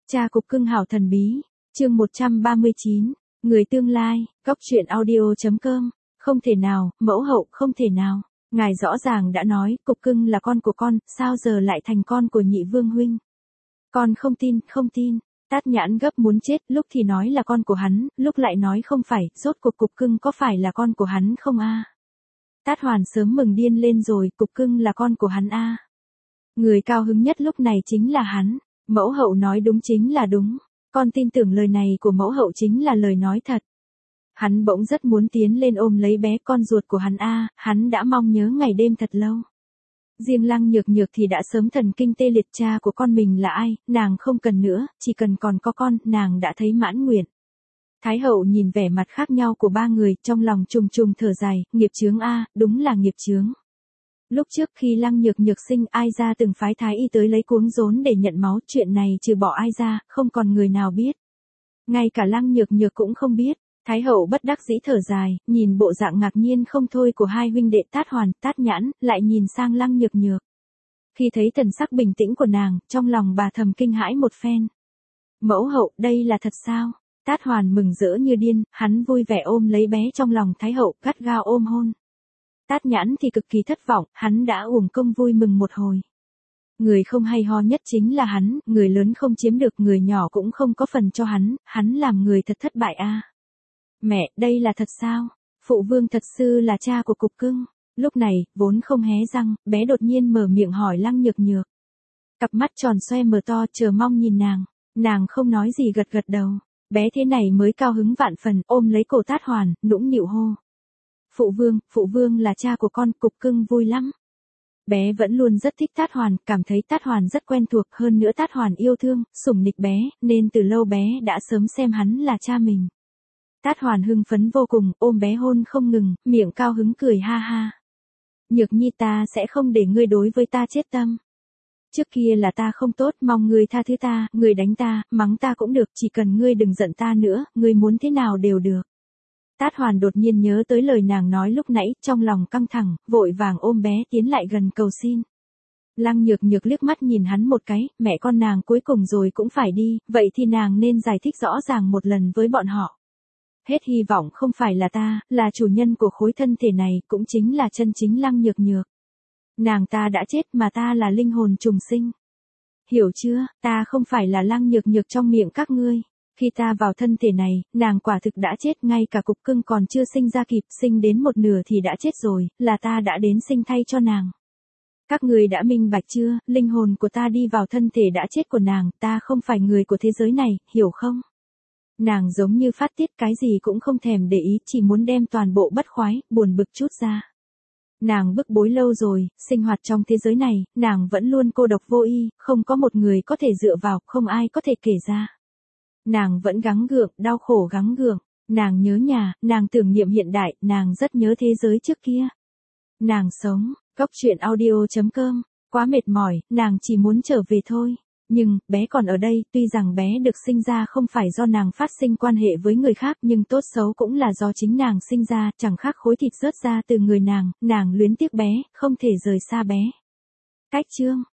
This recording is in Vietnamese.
Cha cục cưng hảo thần bí, chương 139, người tương lai, Cóc truyện audio.com, không thể nào, mẫu hậu không thể nào, ngài rõ ràng đã nói, cục cưng là con của con, sao giờ lại thành con của nhị vương huynh? Con không tin, không tin. Tát Nhãn gấp muốn chết, lúc thì nói là con của hắn, lúc lại nói không phải, rốt cuộc cục cưng có phải là con của hắn không a? Tát Hoàn sớm mừng điên lên rồi, cục cưng là con của hắn a. Người cao hứng nhất lúc này chính là hắn, mẫu hậu nói đúng chính là đúng, con tin tưởng lời này của mẫu hậu chính là lời nói thật. Hắn bỗng rất muốn tiến lên ôm lấy bé con ruột của hắn a, hắn đã mong nhớ ngày đêm thật lâu. Riêng Lăng Nhược Nhược thì đã sớm thần kinh tê liệt, cha của con mình là ai, nàng không cần nữa, chỉ cần còn có con, nàng đã thấy mãn nguyện. Thái hậu nhìn vẻ mặt khác nhau của ba người, trong lòng trùng trùng thở dài, nghiệp chướng a, đúng là nghiệp chướng. Lúc trước khi Lăng Nhược Nhược sinh, ai ra từng phái thái y tới lấy cuống rốn để nhận máu, chuyện này trừ bỏ ai ra, không còn người nào biết. Ngay cả Lăng Nhược Nhược cũng không biết. Thái hậu bất đắc dĩ thở dài, nhìn bộ dạng ngạc nhiên không thôi của hai huynh đệ Tát Hoàn, Tát Nhãn, lại nhìn sang Lăng Nhược Nhược. Khi thấy thần sắc bình tĩnh của nàng, trong lòng bà thầm kinh hãi một phen. Mẫu hậu, đây là thật sao? Tát Hoàn mừng rỡ như điên, hắn vui vẻ ôm lấy bé trong lòng Thái hậu, gắt gao ôm hôn. Tát Nhãn thì cực kỳ thất vọng, hắn đã uổng công vui mừng một hồi. Người không hay ho nhất chính là hắn, người lớn không chiếm được, người nhỏ cũng không có phần cho hắn làm người thật thất bại a. Mẹ, đây là thật sao? Phụ vương thật sự là cha của cục cưng. Lúc này, vốn không hé răng, bé đột nhiên mở miệng hỏi Lăng Nhược Nhược. Cặp mắt tròn xoe mở to chờ mong nhìn nàng không nói gì gật gật đầu. Bé thế này mới cao hứng vạn phần, ôm lấy cổ Tát Hoàn, nũng nịu hô. Phụ vương là cha của con, cục cưng vui lắm. Bé vẫn luôn rất thích Tát Hoàn, cảm thấy Tát Hoàn rất quen thuộc, hơn nữa Tát Hoàn yêu thương, sủng nịch bé, nên từ lâu bé đã sớm xem hắn là cha mình. Tát Hoàn hưng phấn vô cùng, ôm bé hôn không ngừng, miệng cao hứng cười ha ha. Nhược nhi, ta sẽ không để ngươi đối với ta chết tâm. Trước kia là ta không tốt, mong ngươi tha thứ ta, ngươi đánh ta, mắng ta cũng được, chỉ cần ngươi đừng giận ta nữa, ngươi muốn thế nào đều được. Tát Hoàn đột nhiên nhớ tới lời nàng nói lúc nãy, trong lòng căng thẳng, vội vàng ôm bé tiến lại gần cầu xin. Lăng Nhược Nhược liếc mắt nhìn hắn một cái, mẹ con nàng cuối cùng rồi cũng phải đi, vậy thì nàng nên giải thích rõ ràng một lần với bọn họ. Hết hy vọng không phải là ta, là chủ nhân của khối thân thể này, cũng chính là chân chính Lăng Nhược Nhược. Nàng ta đã chết mà ta là linh hồn trùng sinh. Hiểu chưa, ta không phải là Lăng Nhược Nhược trong miệng các ngươi. Khi ta vào thân thể này, nàng quả thực đã chết, ngay cả cục cưng còn chưa sinh ra kịp, sinh đến một nửa thì đã chết rồi, là ta đã đến sinh thay cho nàng. Các người đã minh bạch chưa, linh hồn của ta đi vào thân thể đã chết của nàng, ta không phải người của thế giới này, hiểu không? Nàng giống như phát tiết, cái gì cũng không thèm để ý, chỉ muốn đem toàn bộ bất khoái, buồn bực chút ra. Nàng bức bối lâu rồi, sinh hoạt trong thế giới này, nàng vẫn luôn cô độc vô y, không có một người có thể dựa vào, không ai có thể kể ra. Nàng vẫn gắng gượng, đau khổ gắng gượng, nàng nhớ nhà, nàng tưởng niệm hiện đại, nàng rất nhớ thế giới trước kia. Nàng sống, Cóc truyện audio.com, quá mệt mỏi, nàng chỉ muốn trở về thôi. Nhưng, bé còn ở đây, tuy rằng bé được sinh ra không phải do nàng phát sinh quan hệ với người khác, nhưng tốt xấu cũng là do chính nàng sinh ra, chẳng khác khối thịt rớt ra từ người nàng luyến tiếc bé, không thể rời xa bé. Cách chương